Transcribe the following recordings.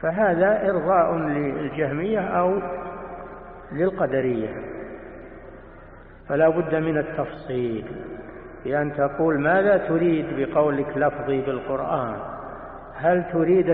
فهذا إرضاء للجهمية أو للقدرية. فلا بد من التفصيل، بأن تقول ماذا تريد بقولك لفظي بالقرآن؟ هل تريد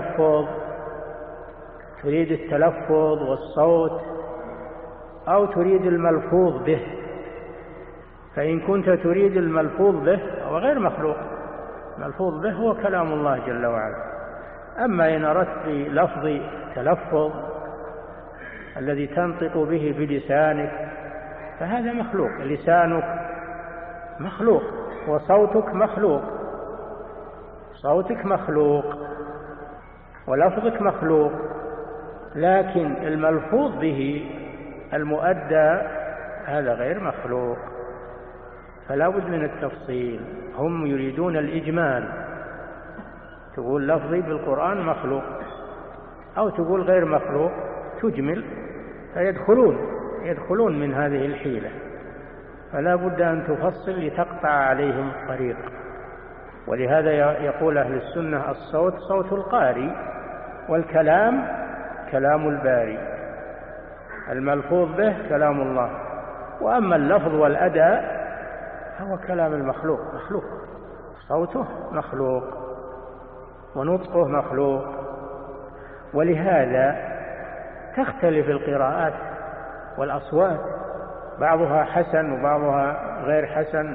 التلفظ والصوت، أو تريد الملفوظ به؟ فإن كنت تريد الملفوظ به هو غير مخلوق، الملفوظ به هو كلام الله جل وعلا. أما إن أردت بلفظ التلفظ الذي تنطق به بلسانك فهذا مخلوق، لسانك مخلوق وصوتك مخلوق، صوتك مخلوق ولفظك مخلوق، لكن الملفوظ به المؤدى هذا غير مخلوق. فلا بد من التفصيل. هم يريدون الإجمال، تقول لفظي بالقرآن مخلوق أو تقول غير مخلوق، تجمل، فيدخلون من هذه الحيلة. فلا بد أن تفصل لتقطع عليهم الطريق. ولهذا يقول أهل السنة الصوت صوت القاري، والكلام كلام الباري، الملفوظ به كلام الله، وأما اللفظ والأداء هو كلام المخلوق، مخلوق، صوته مخلوق ونطقه مخلوق. ولهذا تختلف القراءات والأصوات، بعضها حسن وبعضها غير حسن،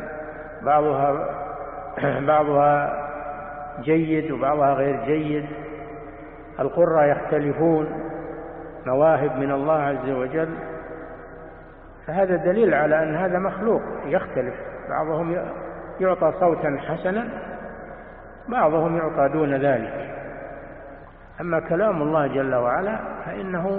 بعضها جيد وبعضها غير جيد. القراء يختلفون، مواهب من الله عز وجل، فهذا دليل على أن هذا مخلوق يختلف، بعضهم يعطى صوتا حسنا، بعضهم يعطى دون ذلك. أما كلام الله جل وعلا فإنه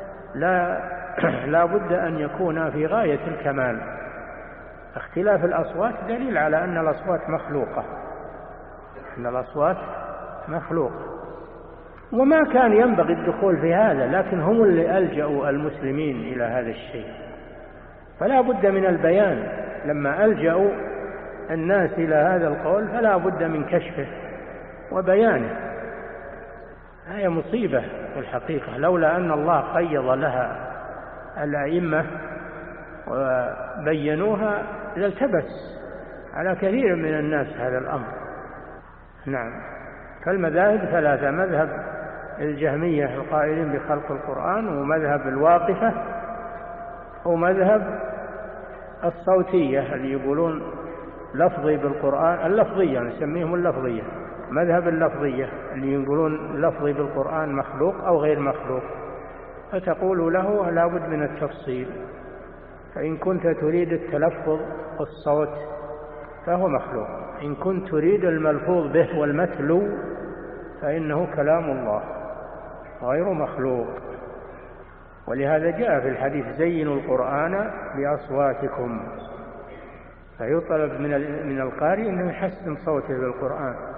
لا بد أن يكون في غاية الكمال. اختلاف الأصوات دليل على أن الأصوات مخلوقة، أن الأصوات مخلوقة. وما كان ينبغي الدخول في هذا، لكن هم اللي ألجأوا المسلمين إلى هذا الشيء. فلا بد من البيان، لما ألجأوا الناس إلى هذا القول فلا بد من كشفه وبيانه. هي مصيبة في الحقيقة، لولا أن الله قيض لها الأئمة وبينوها لالتبس على كثير من الناس هذا الأمر. نعم. فالمذاهب ثلاثة: مذهب الجهمية القائلين بخلق القرآن، ومذهب الواقفة، ومذهب الصوتية اللي يقولون لفظي بالقرآن، اللفظية نسميهم اللفظية، مذهب اللفظية اللي يقولون لفظي بالقرآن مخلوق أو غير مخلوق. فتقول له لا بد من التفصيل، فإن كنت تريد التلفظ والصوت فهو مخلوق، إن كنت تريد الملفوظ به والمتلو فإنه كلام الله غير مخلوق. ولهذا جاء في الحديث: زينوا القرآن بأصواتكم. فيطلب من القارئ أنه يحسن صوته بالقرآن.